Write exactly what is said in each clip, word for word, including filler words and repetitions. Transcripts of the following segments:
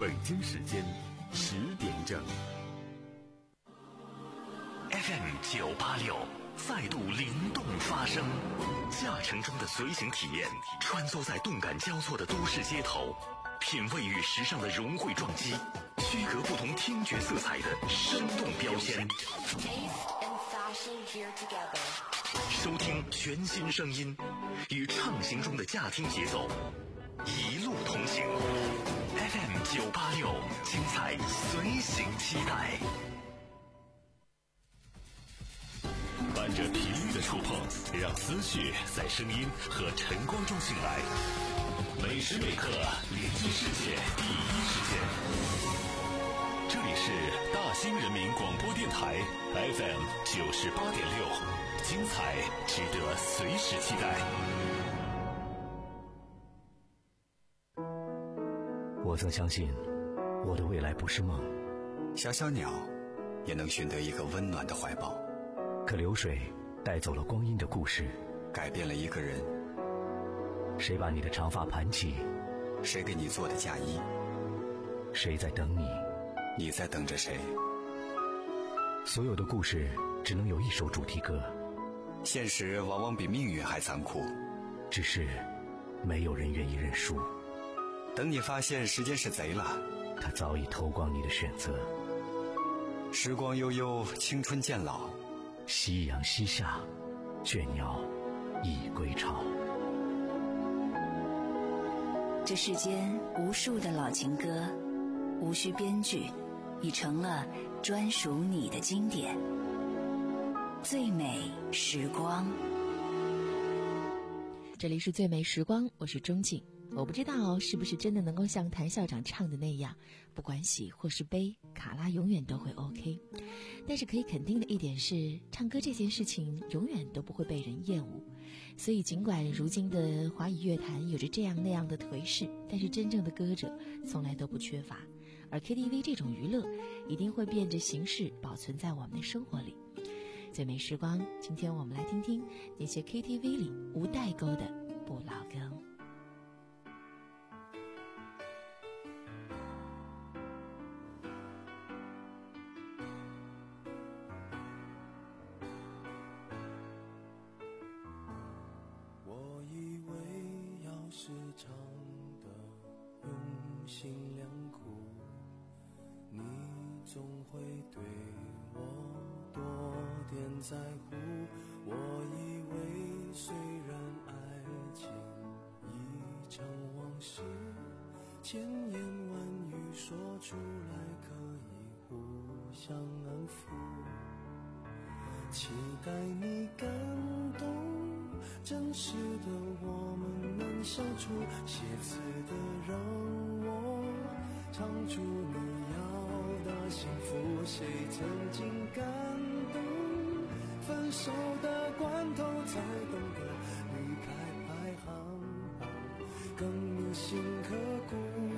北京时间十点整。 F M 九八六再度灵动发声，驾乘中的随行体验，穿梭在动感交错的都市街头，品味与时尚的融汇撞击，区隔不同听觉色彩的生动标签。收听全新声音，与畅行中的驾听节奏，一路同行。F M 九八六，精彩随行期待。伴着频率的触碰，让思绪在声音和晨光中醒来。每时每刻连接世界第一时间。这里是大兴人民广播电台 F M 九十八点六，精彩值得随时期待。 我曾相信，我的未来不是梦。 小小鸟也能寻得一个温暖的怀抱。 可流水带走了光阴的故事， 改变了一个人。 谁把你的长发盘起？ 谁给你做的嫁衣？ 谁在等你？ 你在等着谁？ 所有的故事只能有一首主题歌。 现实往往比命运还残酷， 只是没有人愿意认输。 等你发现时间是贼了， 他早已偷光你的选择。 时光悠悠，青春渐老， 夕阳西下，倦鸟已归巢。 这世间无数的老情歌，无需编剧，已成了专属你的经典。最美时光， 这里是最美时光，我是钟静。我不知道是不是真的能够像谭校长唱的那样，不管喜或是悲，卡拉永远都会 OK。 但是可以肯定的一点是，唱歌这件事情永远都不会被人厌恶。所以尽管如今的华语乐坛有着这样那样的颓势，但是真正的歌者从来都不缺乏。而 K T V 这种娱乐一定会变着形式保存在我们的生活里。最美时光，今天我们来听听那些 K T V 里无代沟的不老歌。 在乎，我以为虽然爱情一场往事，千言万语说出来可以互相安抚，期待你感动，真实的我们能相处，写词的让我唱出你要的幸福，谁曾经感动，分手的关头才懂得离开排行榜更铭心刻骨。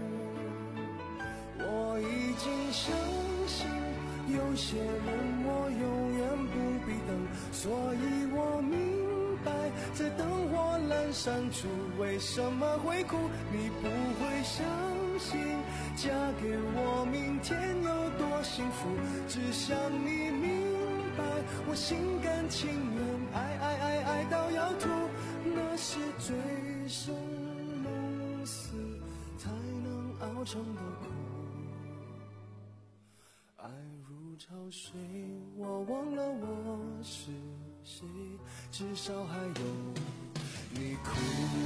我已经相信有些人我永远不必等，所以我明白在灯火阑珊处为什么会哭。你不会相信嫁给我明天有多幸福，只想你明我心甘情愿爱爱爱爱到要吐，那是醉生梦死才能熬成的苦。爱如潮水，我忘了我是谁，至少还有你哭。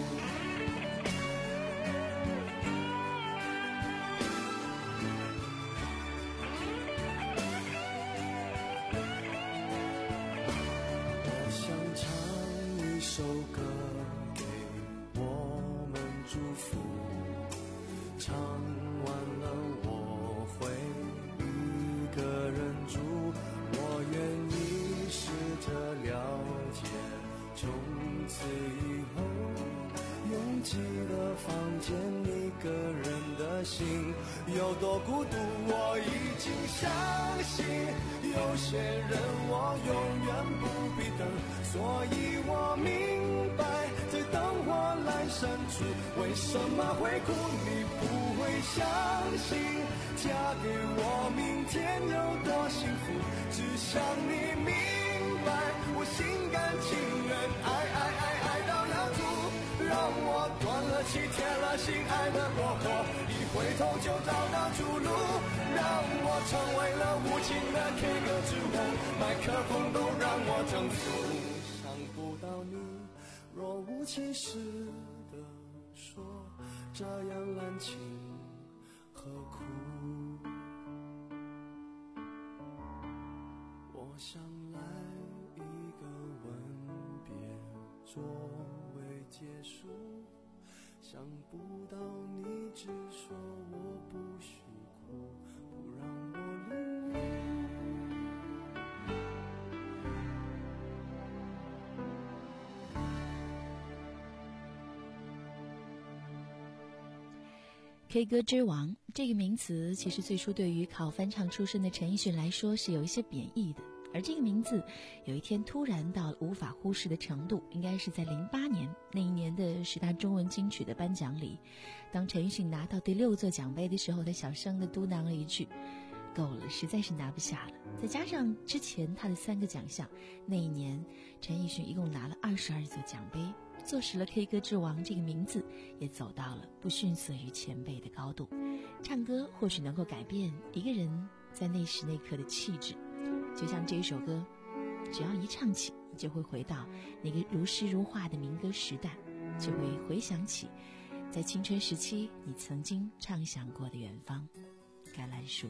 首歌给我们祝福，唱完了我会一个人住，我愿意试着了解，从此以后拥挤的房间一个人的心有多孤独。我已经相信有些人我永远不必等，所以我明白在灯火阑珊处为什么会哭。你不会相信嫁给我，明天有多幸福，只想你明白，我心甘情愿爱爱爱爱到要吐，让我断了气铁了心爱的过火，一回头就找到出路，让我成为了无情的 K 歌之王，麦克风都让我征服，伤不到你，若无其事的说，这样滥情何苦？我想来一个吻别作为结束，想不到你只说我不许哭，不让我领悟。 K 歌之王这个名词，其实最初对于靠翻唱出身的陈奕迅来说是有一些贬义的，而这个名字有一天突然到了无法忽视的程度，应该是在零八年那一年的十大中文金曲的颁奖礼，当陈奕迅拿到第六座奖杯的时候，他小声地嘟囔了一句：够了，实在是拿不下了。再加上之前他的三个奖项，那一年陈奕迅一共拿了二十二座奖杯，坐实了 K 歌之王这个名字也走到了不逊色于前辈的高度。唱歌或许能够改变一个人在那时那刻的气质，就像这一首歌，只要一唱起，就会回到那个如诗如画的民歌时代，就会回想起在青春时期你曾经畅想过的远方。橄榄树。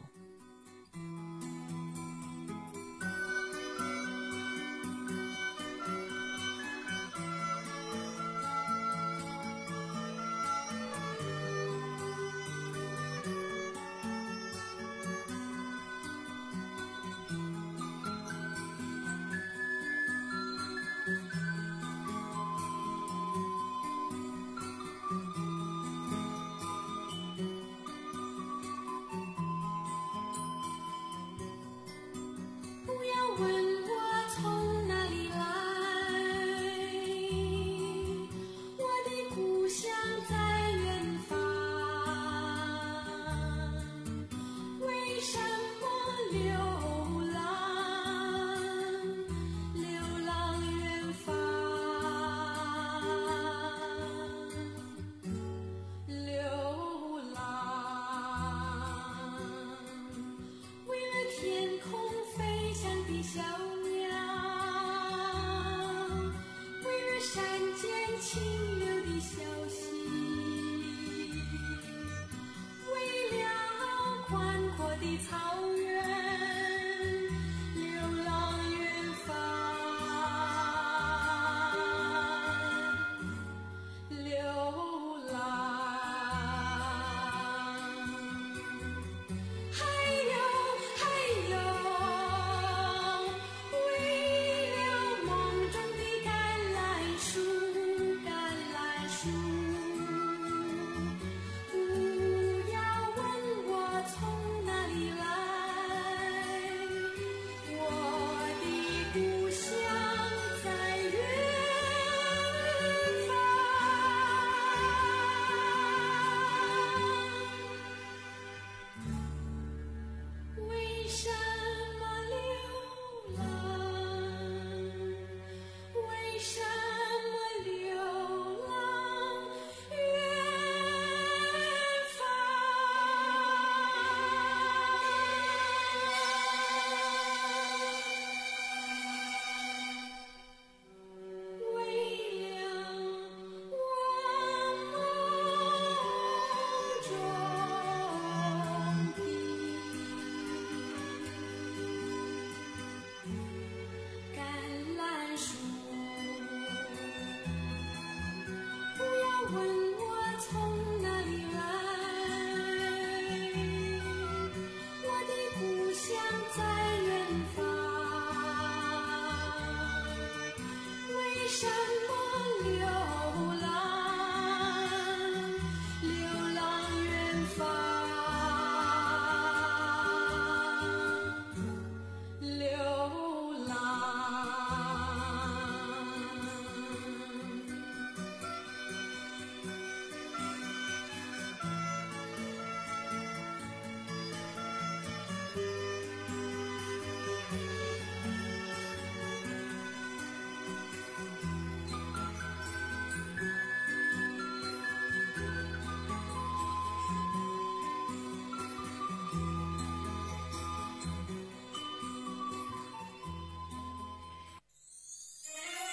不要问我从哪里来。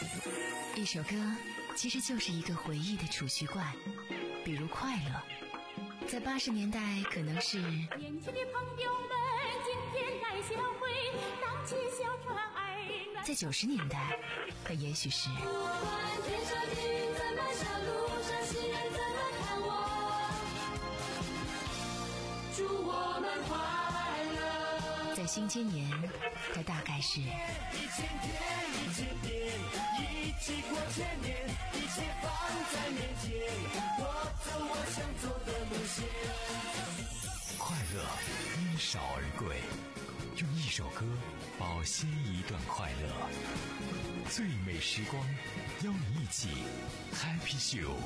一首歌其实就是一个回忆的储蓄罐，比如快乐，在八十年代可能是年轻的朋友们今天来相会，荡起小船儿暖。 在九十年代它也许是不管天上雨怎么下，路上行人怎么看我，祝我们快乐。 在新千年它大概是一千天一千年，一起过千年，一切放在面前，我走我想走的路线。 快乐因少而贵，用一首歌保鲜一段快乐。最美时光，邀你一起 Happy Show。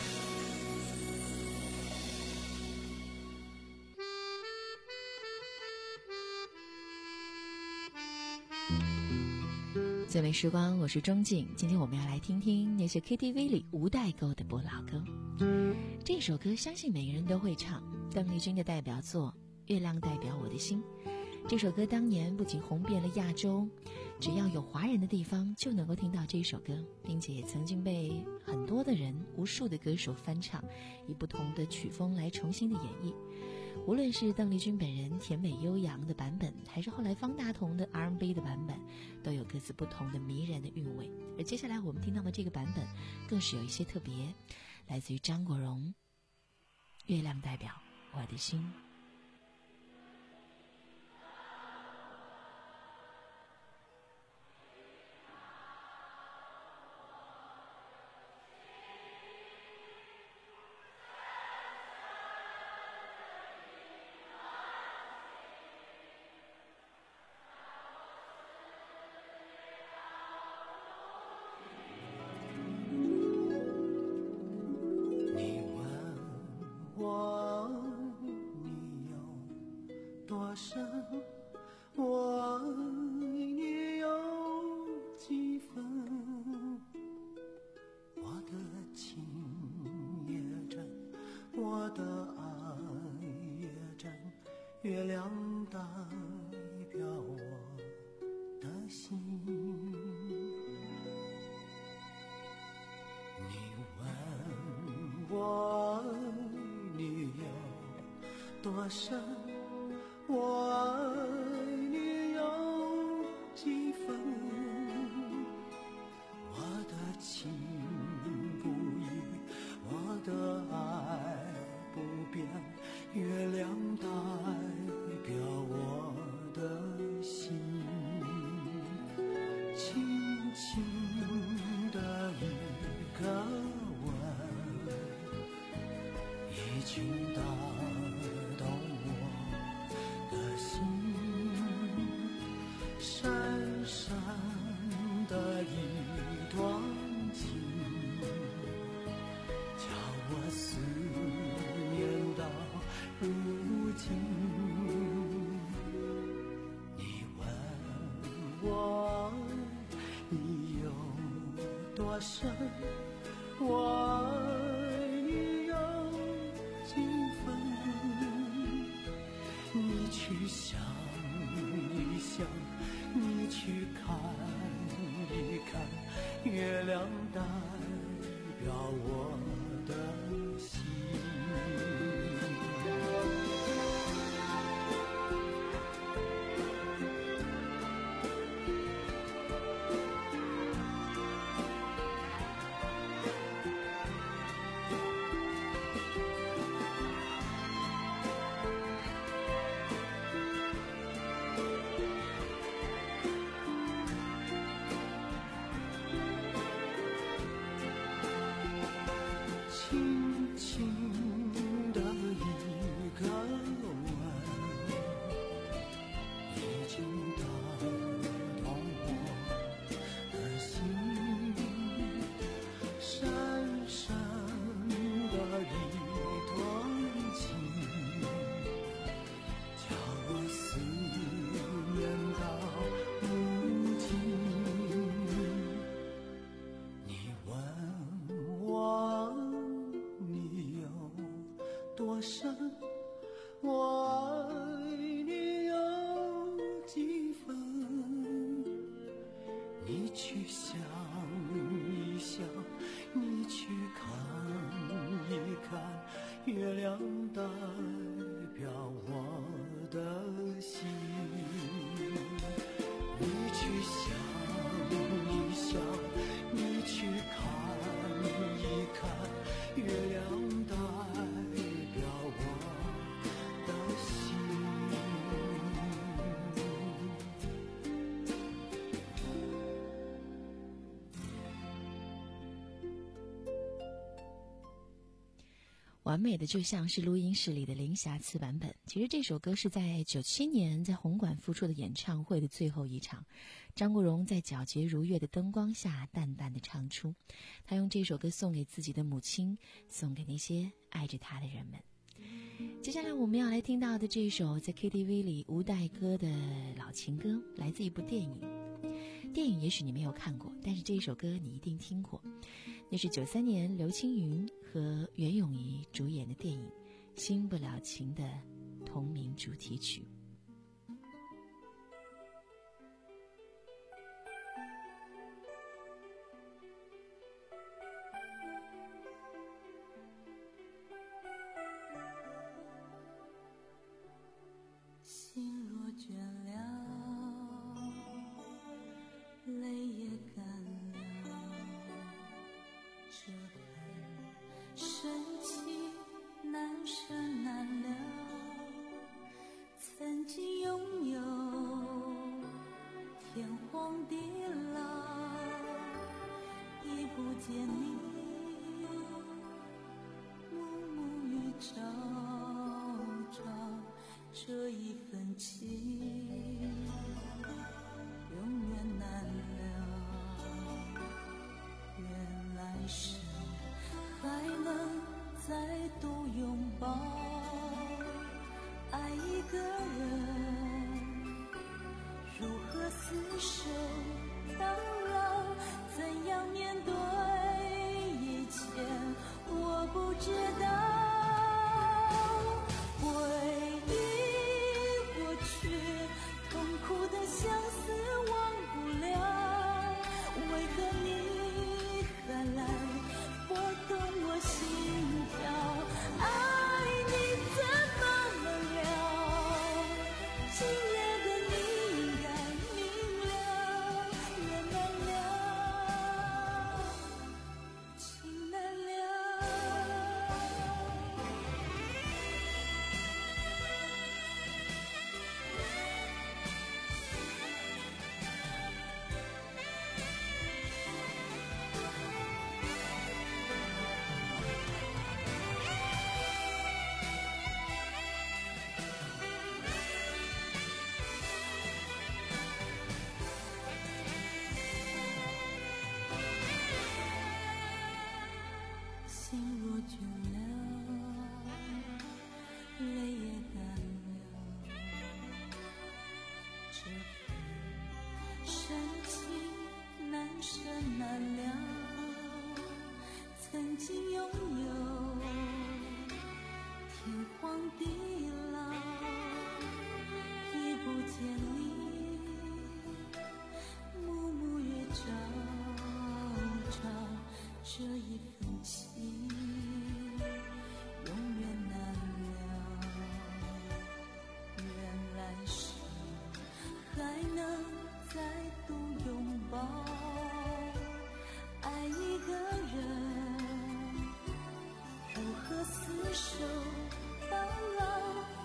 最美时光，我是钟静。今天我们要来听听那些 K T V 里无代沟的不老歌。这首歌相信每个人都会唱，邓丽君的代表作《月亮代表我的心》。这首歌当年不仅红遍了亚洲，只要有华人的地方就能够听到这首歌，并且也曾经被很多的人、无数的歌手翻唱，以不同的曲风来重新的演绎。无论是邓丽君本人甜美悠扬的版本，还是后来方大同的 R and B 的版本，都有各自不同的迷人的韵味。而接下来我们听到的这个版本更是有一些特别，来自于张国荣，月亮代表我的心。 月亮代表我的心。你问我爱你有多深，我爱你有几分，我的情不移，我的爱不变，月亮代表我的心，轻轻的一个吻，已经打动我的心，闪闪的一段情，叫我思念到如今。你问我你有多深，我爱你有几分，你去想一想，你去看一看，月亮代表我的心。轻轻的一个吻，已经打动我的心，闪闪的一段情，叫我思念到如今。你问我你有多深，我爱你有几分，你去想一完美的就像是录音室里的零瑕疵版本。其实这首歌是在九七年在红馆复出的演唱会的最后一场，张国荣在皎洁如月的灯光下淡淡的唱出，他用这首歌送给自己的母亲，送给那些爱着他的人们。接下来我们要来听到的这首在 K T V 里无代歌的老情歌，来自一部电影。电影也许你没有看过，但是这首歌你一定听过，那是九三年刘青云和袁咏仪主演的电影《新不了情》的同名主题曲。 心若倦了，泪也干了，这份深情难舍难了。曾经拥有天荒地老，已不见你暮暮与朝朝，这一份情永远难了。愿来世还能再度拥抱，爱一个人如何厮守到老，怎样面对一切我不知道。相思忘不了，为何你还来拨动我心跳？爱你怎么了？今夜的你应该明了，人难了，情难了。心若倦了，泪也干了，这份深情难舍难了。曾经拥有天荒地老，已不见你暮暮与朝朝，这一份情永远难了。愿来世还能再度拥抱，爱一个人如何厮守到老，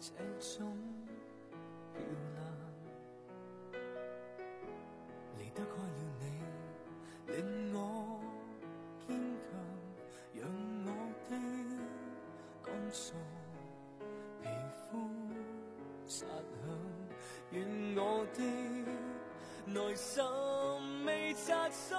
这种漂亮。离得开了你，令我坚强，让我的干燥皮肤擦响，愿我的内心未擦伤。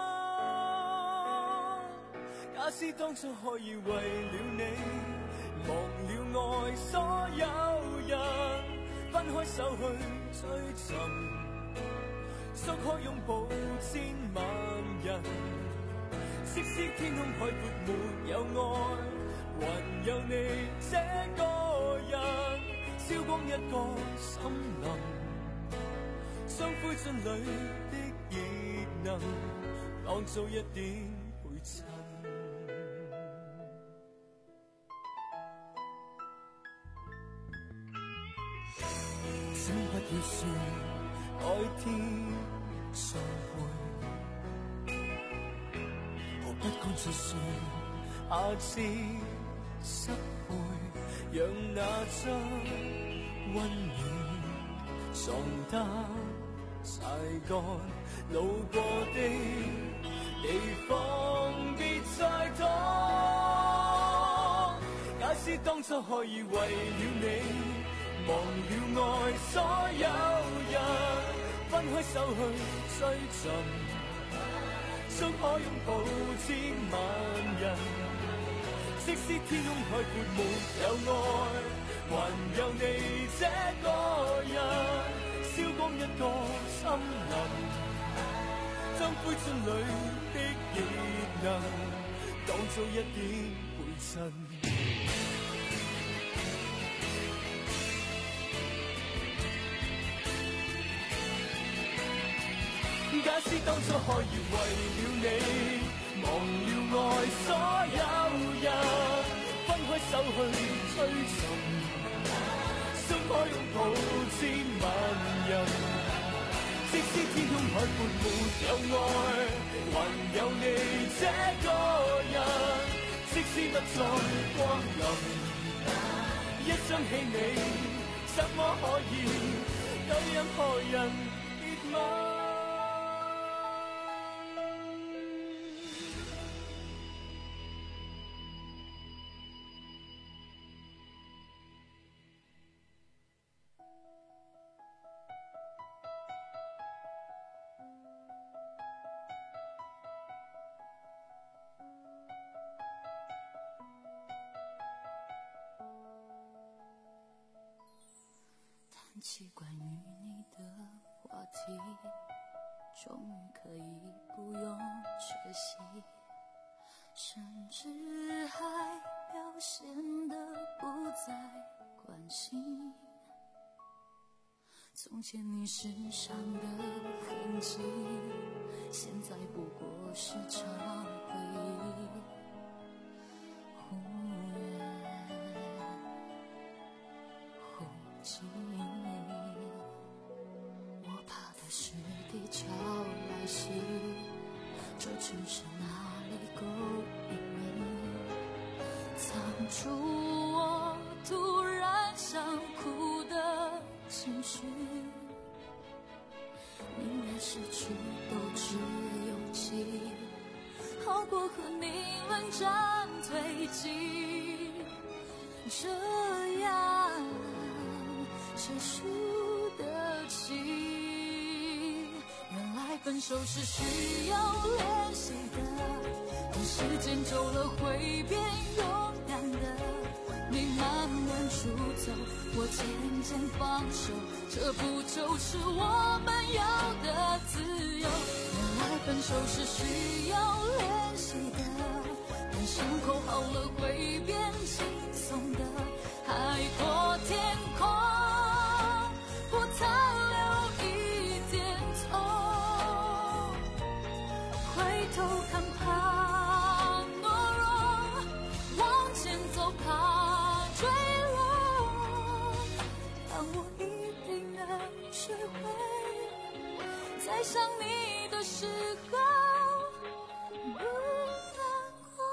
假使当初可以为了你忘了爱所有人，分开手去追寻，足可拥抱千万人。即使天空海阔没有爱，还有你这个人，烧光一个森林，将灰烬里的热能当做一点陪衬。请不要说改天再會，何不乾脆說下次失會，讓那張溫暖床單曬乾，路過的地方別再拖。假使當初可以為了你忘了愛所有人，分開手去追尋，終可擁抱千萬人。即使天空海闊沒有愛，還有你這個人，燒光一個森林，將灰燼裏的熱能當做一點陪襯。假使當初可以為了你忘了愛所有人，分開手去追尋，終可擁抱千萬人。即使天空海闊沒有愛，還有你這個人，即使不再光臨，一想起你，怎麼可以對任何人別吻？ 谈起关于你的话题，终于可以不用缺席，甚至还表现得不再关心。从前你身上的痕迹，现在不过是场回忆。忽远忽近，我怕的是地壳来袭，这城市哪里够隐秘，藏住我突然想哭的情绪，宁愿失去都只勇气，好过和你冷战推进，这样谁输得起？原来分手是需要练习的，等时间久了会变勇敢的。你慢慢出走，我渐渐放手，这不就是我们要的自由？原来分手是需要练习的，等伤口好了会变轻松的。海阔天空，不残留一点痛，回头看怕懦弱，往前走怕坠落，但我一定能学会，在想你的时候不难过。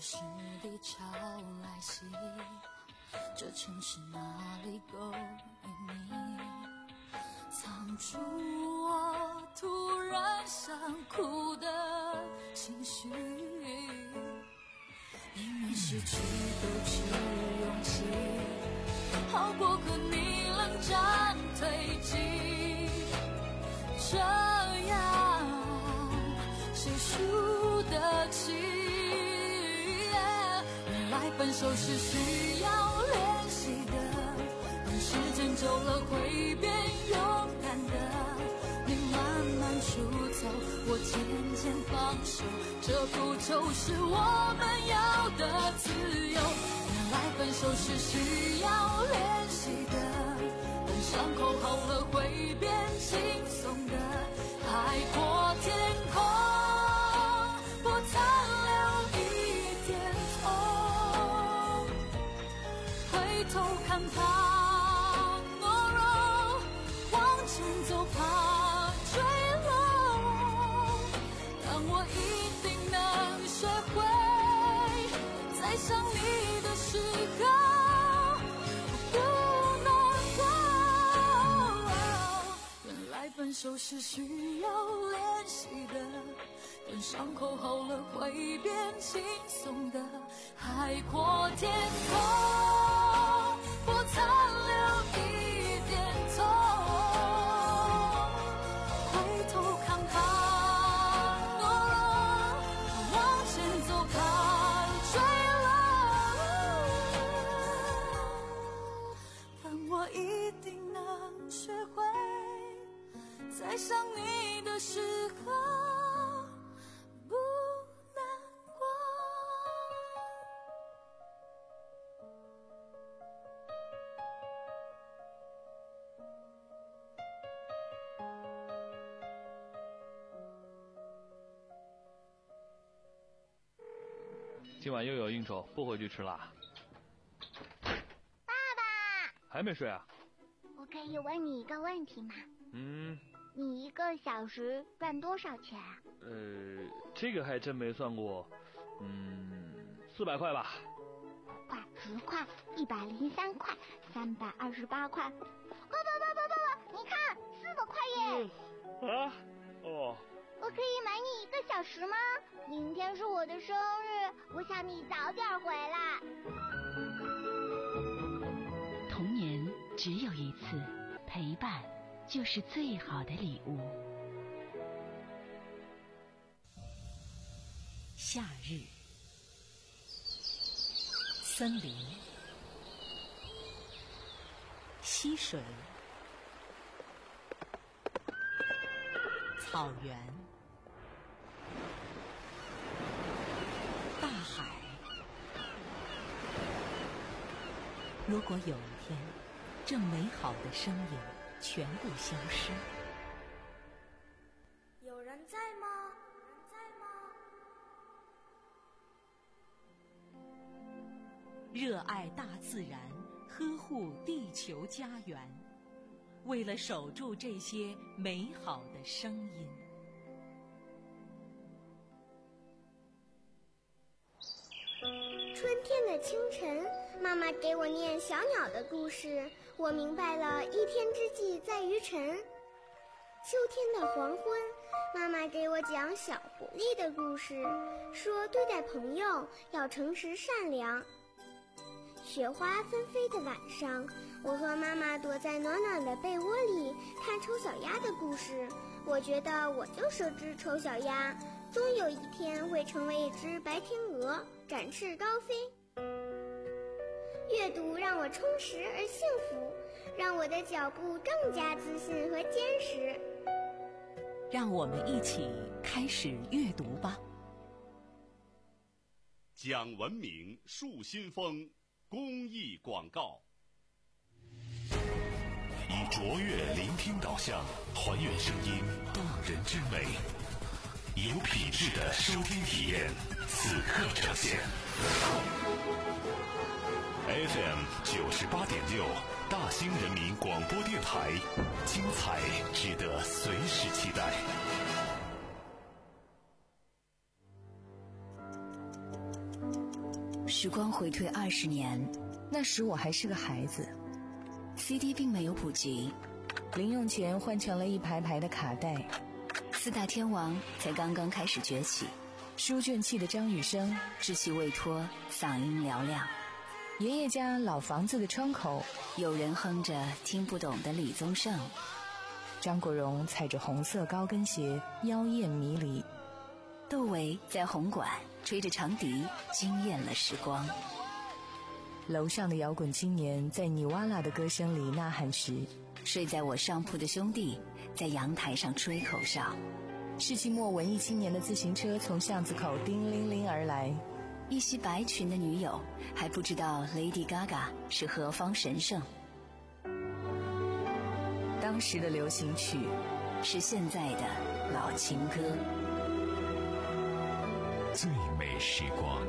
时地潮来袭，这城市哪里够你？藏住我突然想哭的情绪，宁愿失去都是勇气，好过和你冷战推进。这样谁输得起？原来分手是需要练习的，等时间久了会变勇敢的。你慢慢出走，我渐渐放手，这不就是我们要的自由？原来分手是需要练习的，等伤口好了会变轻松的。海阔天空，不残留一点痛，回头看怕懦弱，往前走怕坠落，但我一定能学会，在想你的时候不难过。原来分手是需要练习的，等伤口好了会变轻松的。海阔天空，不残留一点痛，回头看怕懦弱，往前走怕坠落，但我一定能学会，在想你的时候不难过。 今晚又有应酬，不回去吃啦。 爸爸， 还没睡啊？ 我可以问你一个问题吗？ 嗯。 你一个小时赚多少钱啊？ 呃，这个还真没算过，嗯，四百块吧。 五块、十块、一百零三块、三百二十八块。爸爸爸爸爸爸，你看，四百块耶！ 嗯、啊？哦。 我可以买你一个小时吗？明天是我的生日，我想你早点回来。 童年只有一次，陪伴就是最好的礼物。夏日，森林，溪水，草原，大海。如果有一天，这美好的声音全部消失， 有人在吗？有人在吗？ 热爱大自然，呵护地球家园，为了守住这些美好的声音。 春天的清晨，妈妈给我念小鸟的故事，我明白了一天之计在于晨。秋天的黄昏，妈妈给我讲小狐狸的故事，说对待朋友要诚实善良。雪花纷飞的晚上，我和妈妈躲在暖暖的被窝里看丑小鸭的故事，我觉得我就是只丑小鸭，终有一天会成为一只白天鹅，展翅高飞。阅读让我充实而幸福，让我的脚步更加自信和坚实。 让我们一起开始阅读吧。 讲文明树新风公益广告，以卓越聆听导向，还原声音动人之美，有品质的收听体验，此刻呈现。F M 九十八点六，大兴人民广播电台，精彩值得随时期待。 时光回退二十年， 那时我还是个孩子， C D 并没有普及， 零用钱换成了一排排的卡带， 四大天王才刚刚开始崛起， 书卷气的张雨生， 稚气未脱，嗓音嘹亮。 爷爷家老房子的窗口， 有人哼着听不懂的李宗盛。 张国荣踩着红色高跟鞋，妖艳迷离。 窦唯在红馆吹着长笛，惊艳了时光。 楼上的摇滚青年在尼瓦拉的歌声里呐喊时， 睡在我上铺的兄弟在阳台上吹口哨。 世纪末文艺青年的自行车从巷子口叮铃铃而来， 一袭白裙的女友还不知道 Lady Gaga 是何方神圣。 当时的流行曲是现在的老情歌。 最美时光，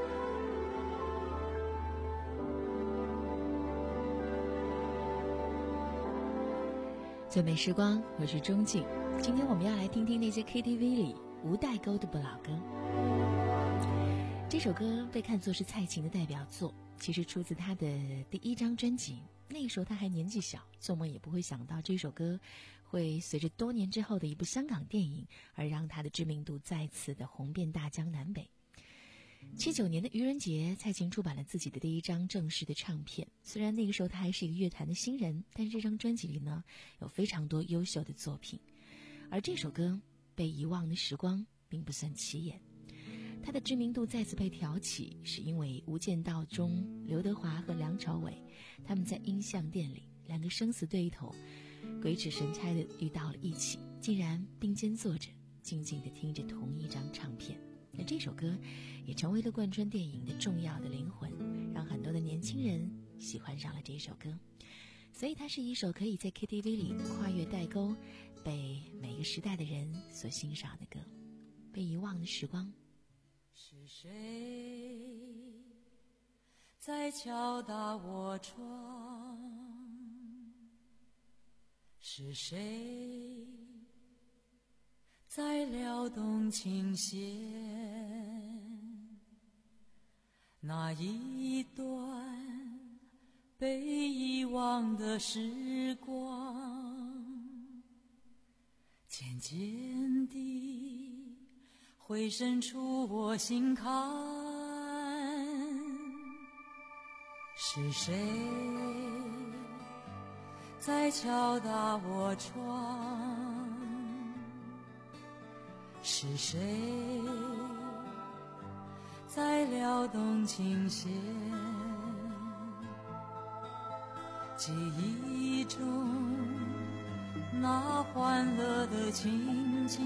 最美时光，我是钟静。今天我们要来听听那些 K T V 里无代沟的不老歌。这首歌被看作是蔡琴的代表作，其实出自她的第一张专辑。那个时候她还年纪小，做梦也不会想到这首歌会随着多年之后的一部香港电影而让她的知名度再次的红遍大江南北。七九年的愚人节，蔡琴出版了自己的第一张正式的唱片。虽然那个时候她还是一个乐坛的新人，但是这张专辑里呢，有非常多优秀的作品。而这首歌被遗忘的时光并不算起眼，她的知名度再次被挑起，是因为《无间道》中刘德华和梁朝伟他们在音像店里两个生死对头，鬼使神差的遇到了一起，竟然并肩坐着，静静地听着同一张唱片。那这首歌也成为了贯穿电影的重要的灵魂，让很多的年轻人喜欢上了这首歌。所以它是一首可以在 K T V 里跨越代沟，被每个时代的人所欣赏的歌。被遗忘的时光。 是谁在敲打我窗？是谁在撩动琴弦？那一段被遗忘的时光，渐渐地回渗出我心坎。是谁在敲打我窗？是谁在撩动琴弦？记忆中那欢乐的情景，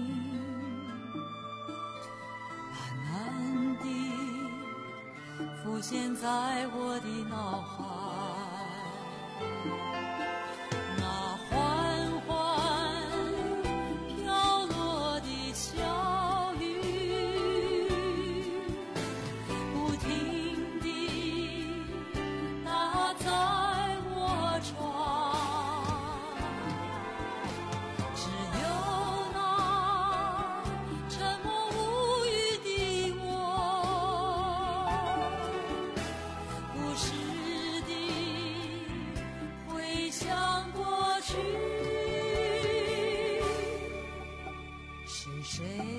慢慢地浮现在我的脑海。那缓缓飘落的小雨，不停地打在我窗。只有那沉默无语的我，不时地回想过去。是谁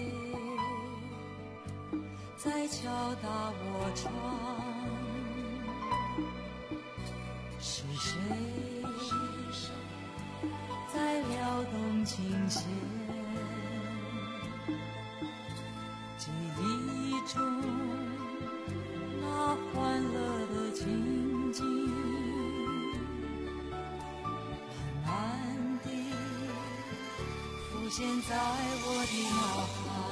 在敲打我窗？是谁在撩动琴弦？记忆中那欢乐的情景，慢慢地浮现在我的脑海。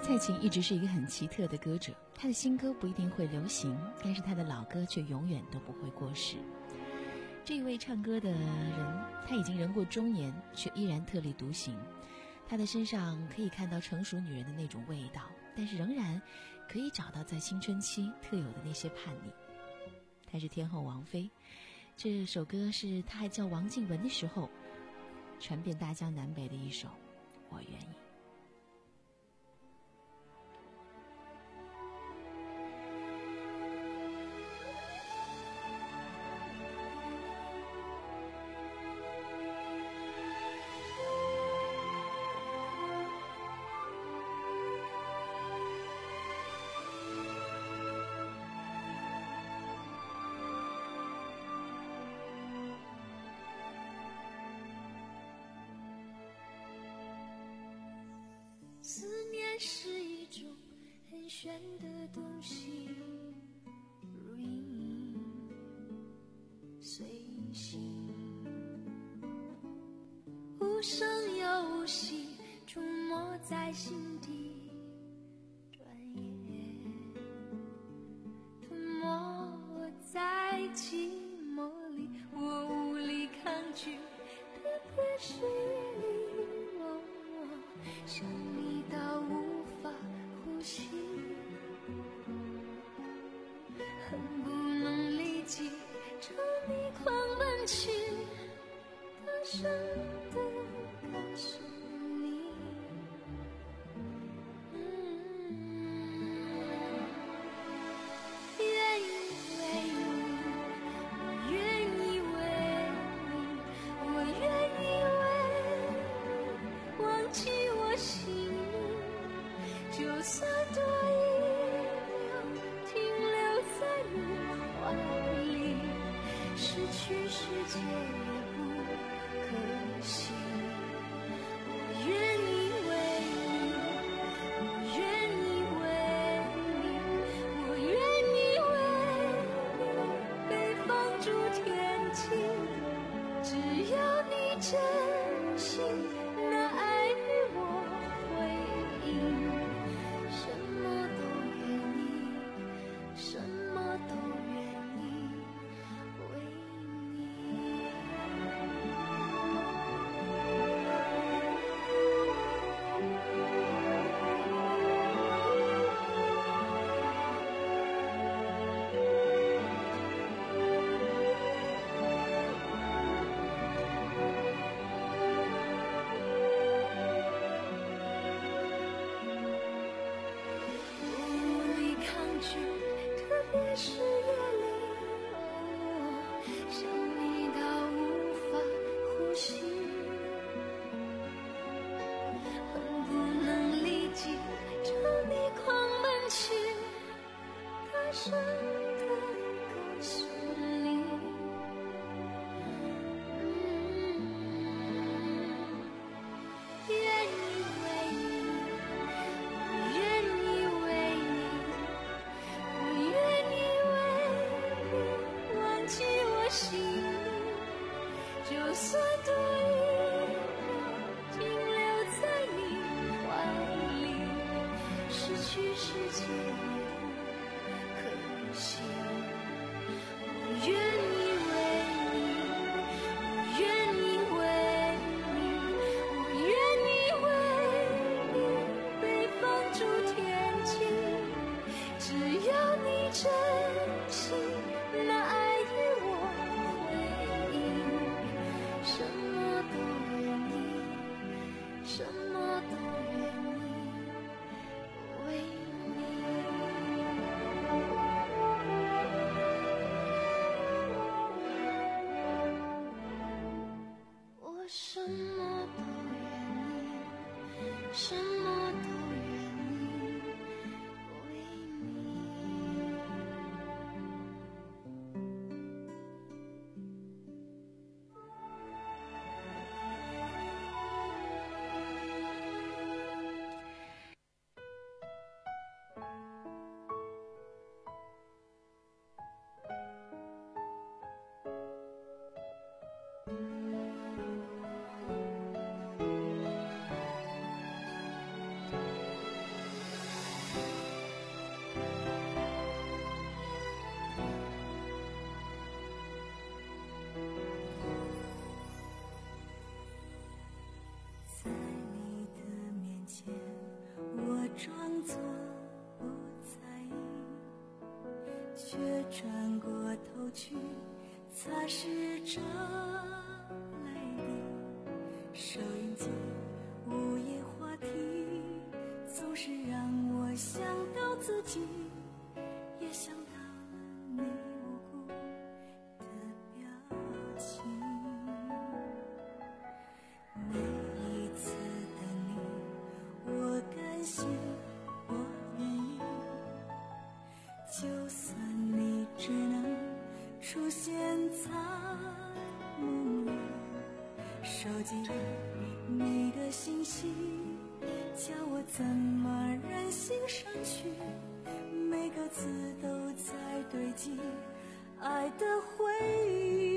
蔡琴一直是一个很奇特的歌者，她的新歌不一定会流行，但是她的老歌却永远都不会过时。这一位唱歌的人，他已经人过中年，却依然特立独行。他的身上可以看到成熟女人的那种味道，但是仍然可以找到在青春期特有的那些叛逆。她是天后王菲，这首歌是她还叫王静雯的时候传遍大江南北的一首《我愿意》。 思念是一种很玄的东西，如影随形，无声又无息，出没在心底，转眼吞没在寂寞里，我无力抗拒，特别是夜里，我想你到无法呼吸，恨不能立即朝你狂奔去，大声地告诉你，嗯，愿意为你，我愿意为你，我愿意为你忘记我心里，就算多一秒停留在你怀里，失去世界也不可惜。我愿意为你，我愿意为你，我愿意为你被放逐天际，只要你真心，那爱与我回应，什么都愿意，什么都愿意为你。无力抗拒，特别是夜里，想你到无法呼吸，恨不能立即朝你狂奔去，大声地告诉你，嗯，愿意为你，我愿意为你，我愿意为你忘记我心里，就算多一秒停留在你怀里，失去世界也不可惜。我愿意为你，我愿意为你，我愿意为你被放逐天际，只要你真心，那爱与我回应，什么都愿意，什么都愿意为你。我什么都愿意，什么都愿意为你。 装作不在意，却转过头去擦拭着泪滴。收音机午夜话题，总是让我想到自己，也想到了你无辜的表情。每一次等你，我甘心，我愿意，就算你只能出现在梦里，手机里你的信息叫我怎么忍心删去，每个字都在堆积爱的回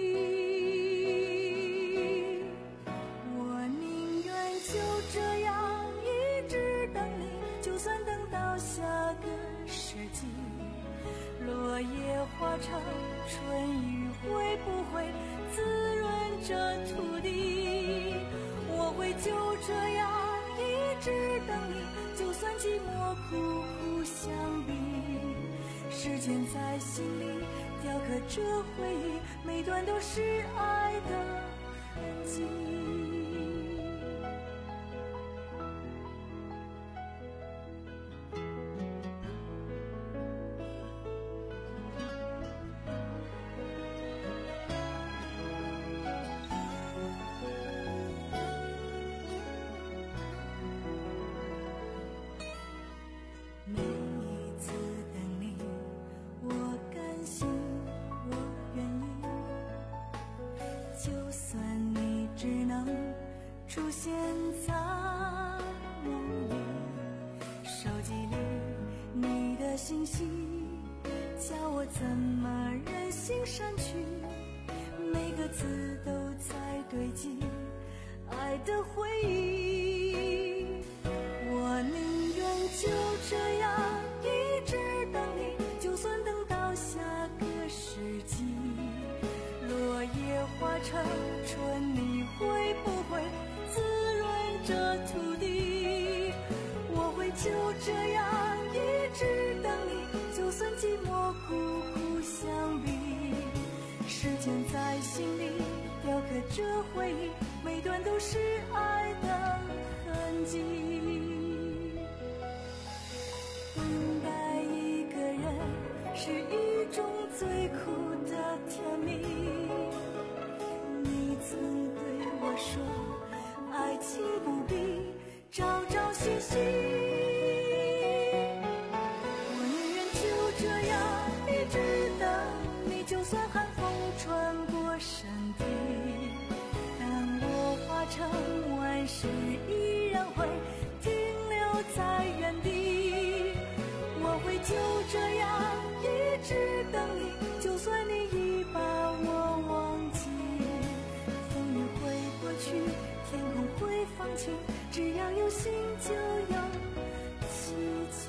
忆。我宁愿就这样一直等你，就算等到下个世纪，落叶化成春雨，会不会滋润这土地？我会就这样一直等你，就算寂寞苦苦相逼。时间在心里雕刻着回忆，每段都是爱的痕迹。出现在梦里，手机里你的信息叫我怎么忍心删去，每个字都在堆积爱的回忆。我宁愿就这样一直等你，就算等到下个世纪，落叶化成春，你会不会滋润这土地？我会就这样一直等你，就算寂寞苦苦相逼。时间在心里雕刻着回忆，每段都是爱的痕迹。等待一个人是一种最苦的甜蜜，你曾对我说爱情不必朝朝夕夕，我宁愿就这样一直等你，就算寒风穿过身体，当我化成万事依然会停留在原地。我会就这样一直等你，就算你已把我忘记，风雨会过去，天空会放晴，只要有心就有奇迹。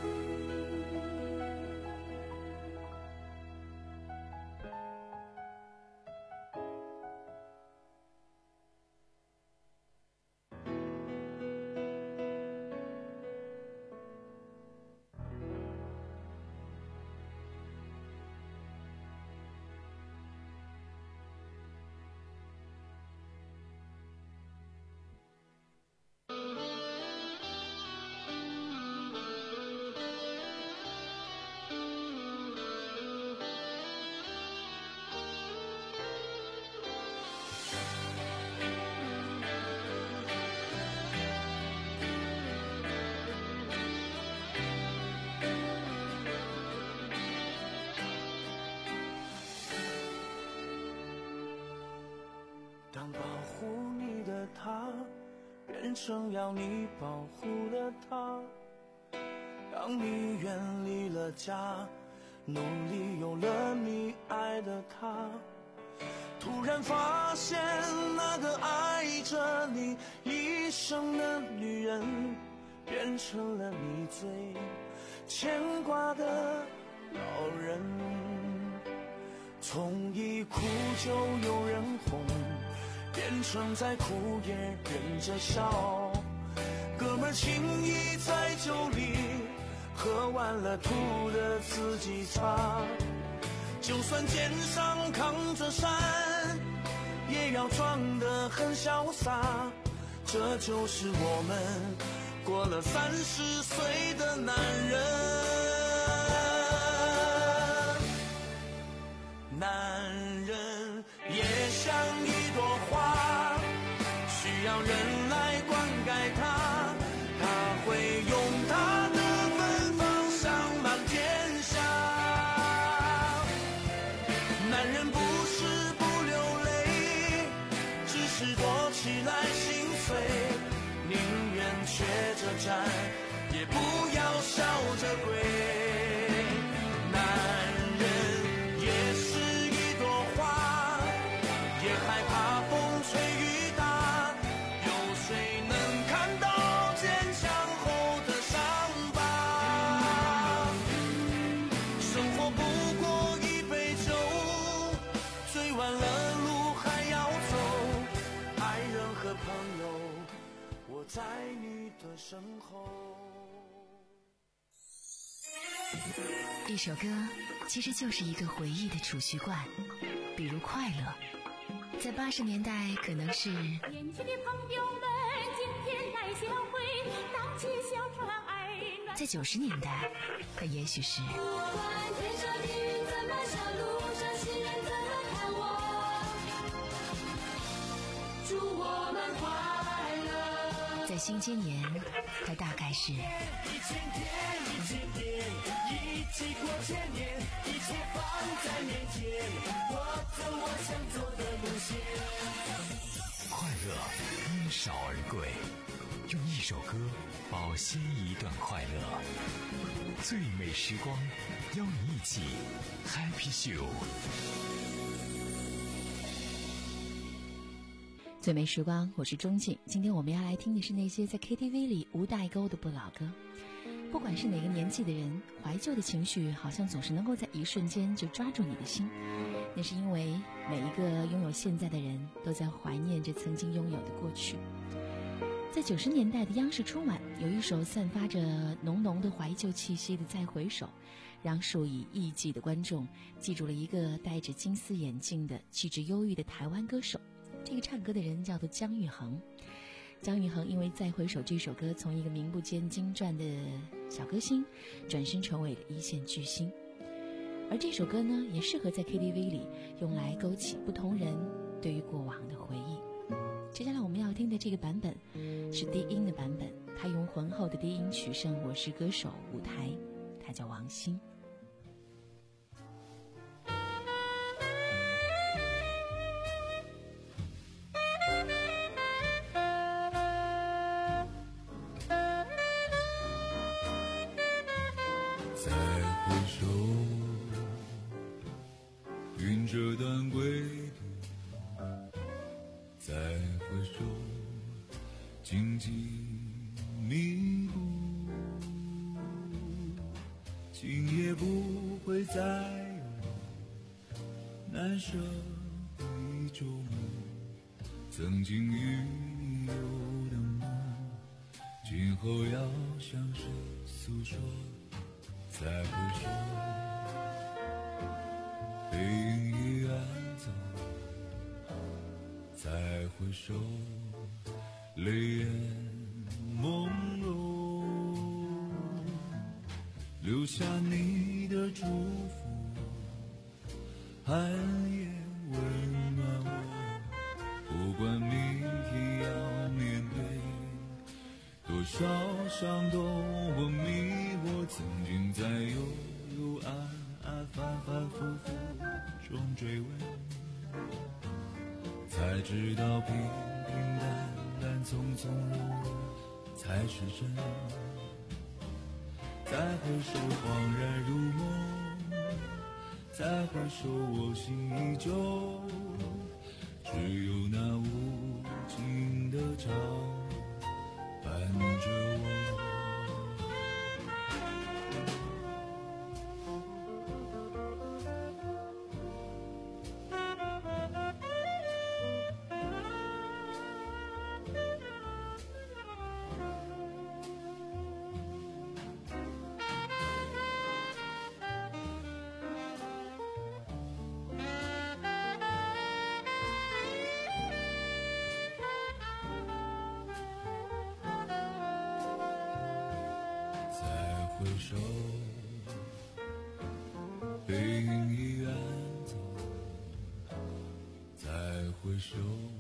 当保护你的他变成要你保护的他，当你远离了家，努力有了你爱的他，突然发现那个爱着你一生的女人变成了你最牵挂的老人。从一哭就有人哄，变成在哭也忍着笑，哥们情谊在酒里喝完了吐的自己擦，就算肩上扛着山，也要装得很潇洒。这就是我们过了三十岁的男人。男人也像一朵花，需要人来灌溉它，它会用它的芬芳香满天下。男人不是不流泪，只是躲起来心碎，宁愿瘸着站，也不要笑着跪。在你的身后。 一首歌其实就是一个回忆的储蓄罐，比如快乐，在八十年代可能是年轻的朋友们今天来相会，荡起小船儿暖。 在九十年代它也许是不管天上的云怎么笑，路上行人怎么看我，祝我们快乐。 在新千年它大概是一千天一千天一起过千年，一切放在面前，我走我想走的路线。 快乐因少而贵，用一首歌保鲜一段快乐。最美时光，邀你一起 Happy Show。 最美时光，我是钟静。今天我们要来听的是那些在 K T V 里无代沟的不老歌。不管是哪个年纪的人，怀旧的情绪好像总是能够在一瞬间就抓住你的心。那是因为每一个拥有现在的人都在怀念着曾经拥有的过去。在九十年代的央视春晚，有一首散发着浓浓的怀旧气息的《再回首》，让数以亿计的观众记住了一个戴着金丝眼镜的气质忧郁的台湾歌手。这个唱歌的人叫做姜育恒。姜育恒因为《再回首》这首歌，从一个名不见经传的小歌星，转身成为了一线巨星。而这首歌呢，也适合在 K T V 里用来勾起不同人对于过往的回忆。接下来我们要听的这个版本是低音的版本，他用浑厚的低音取胜《我是歌手》舞台，他叫王心。 再回首，云遮断归途，再回首，荆棘密布，今夜不会再有难舍的一周末，曾经与你有的梦，今后要向谁诉说？再回首，背影已远走，再回首，泪眼朦胧，留下你的祝福，寒夜温暖我，不管明天要面对多少伤痛和迷惑，曾经在幽幽暗暗反反复复中追问，才知道平平淡淡从从容容才是真。再回首恍然如梦，再回首我心依旧，只有那无尽的长伴着我。 回首，背影已远走，再回首，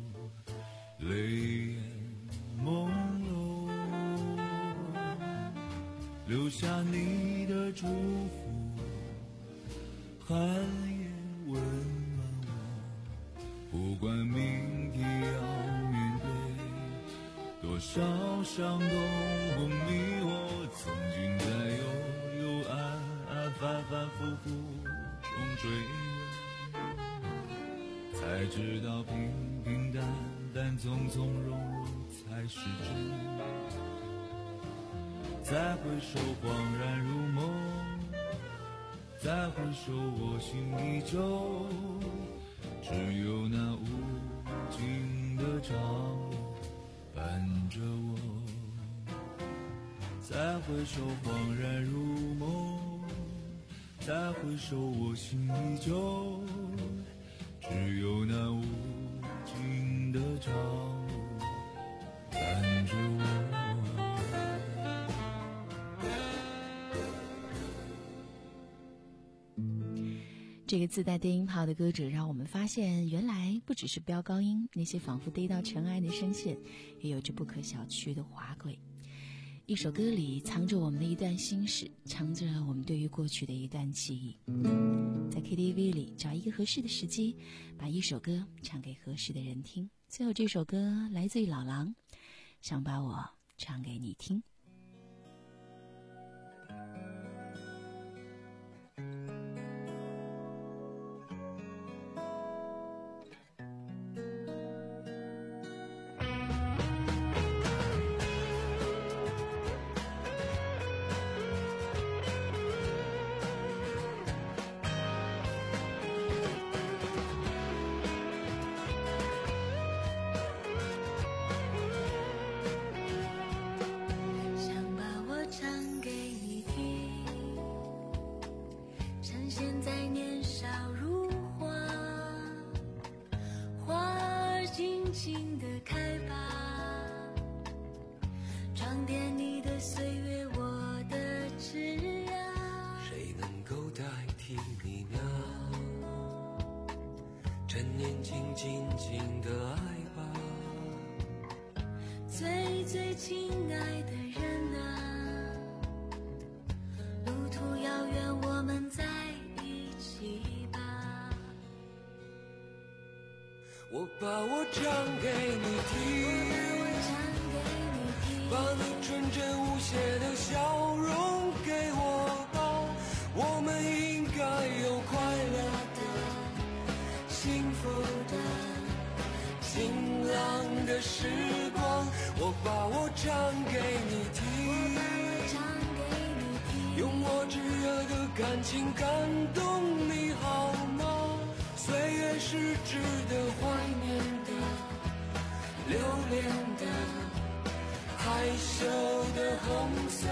泪眼朦胧，留下你的祝福，寒夜温暖我，不管明天要面对多少伤痛和迷惑，曾经在幽幽暗暗反反复复中追问，才知道平平淡淡从从容容才是真。再回首恍然如梦，再回首我心依旧，只有那无尽的长路伴着我。再回首恍然如梦，再回首我心依旧，只有那无尽的长路伴着我。 这个自带低音炮的歌者让我们发现，原来不只是飙高音，那些仿佛低到尘埃的声线也有着不可小觑的华贵。一首歌里藏着我们的一段心事，藏着我们对于过去的一段记忆。在 K T V 里找一个合适的时机，把一首歌唱给合适的人听。最后这首歌来自于老狼，想把我唱给你听。 我把我唱给你听，把你纯真无邪的笑容给我吧，我们应该有快乐的、幸福的、晴朗的时光。我把我唱给你听，用我炙热的感情感动你好吗？岁月是值得怀念的、留恋的、害羞的红色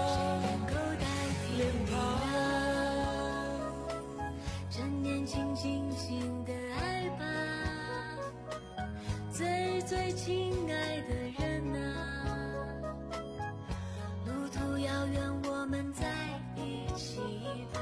脸庞， 趁年轻轻轻的爱吧，最最亲爱的人啊，路途遥远，我们在一起吧。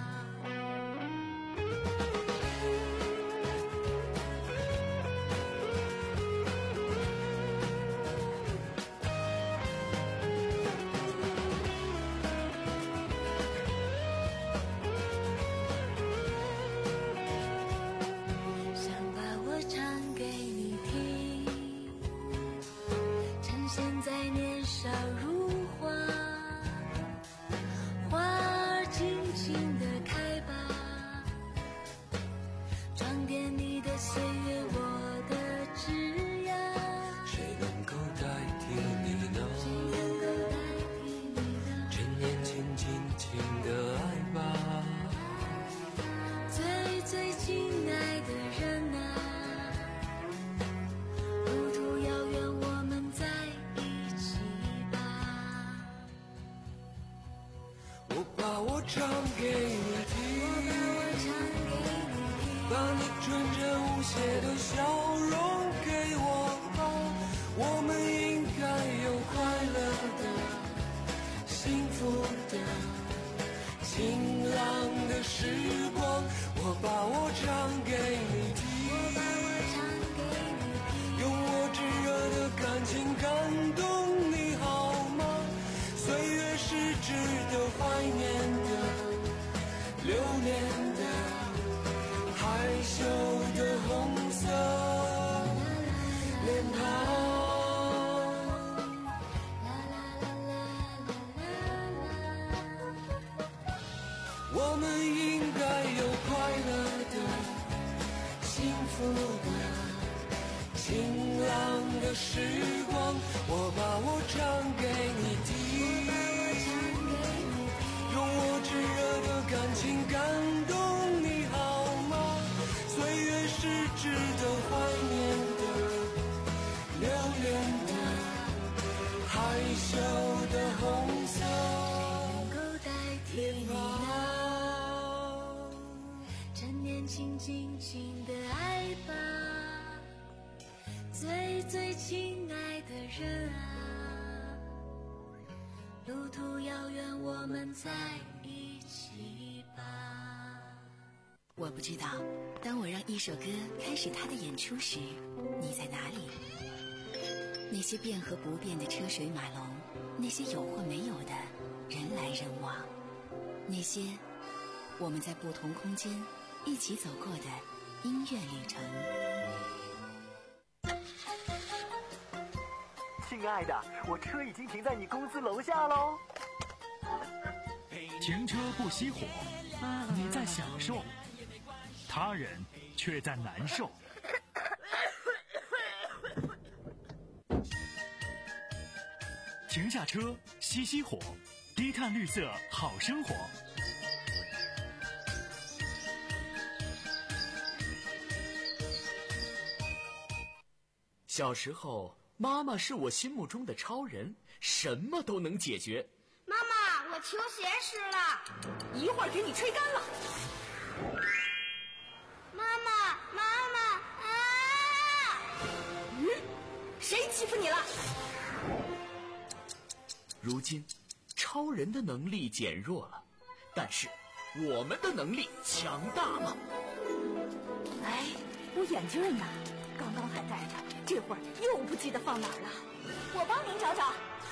唱给你听，把你纯真无邪的笑容给我吧，我们应该有快乐的、幸幸福的晴朗的时光，我把我唱给你听，用我炙热的感情感动你好吗？岁月是值得怀念的，留恋的，害羞的红色脸庞。我们应该有快乐的、幸福的、晴朗的时光，我把我唱给你听，用我炙热的感情感动你好吗？岁月是值得怀念的、留恋的、害羞的红色脸庞。 轻轻轻的爱吧，最最亲爱的人啊，路途遥远，我们在一起吧。 我不知道，当我让一首歌开始它的演出时，你在哪里？那些变和不变的车水马龙，那些有或没有的人来人往，那些我们在不同空间一起走过的音乐旅程。 亲爱的，我车已经停在你公司楼下喽。 停车不熄火，你在享受，他人却在难受。停下车，熄熄火，低碳绿色好生活。 小时候，妈妈是我心目中的超人，什么都能解决。 妈妈，我球鞋湿了， 一会儿给你吹干了。 妈妈，妈妈啊！ 嗯，谁欺负你了？ 如今，超人的能力减弱了，但是我们的能力强大了。 哎，我眼镜呢？刚刚还戴着，这会儿又不记得放哪儿了。我帮您找找。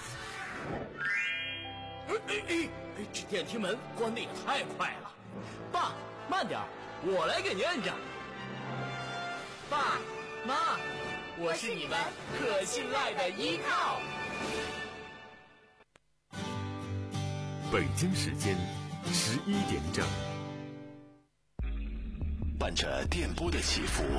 哎哎哎！这电梯门关得也太快了。爸，慢点，我来给您摁着。爸妈，我是你们可信赖的依靠。 北京时间十一点整， 伴着电波的起伏，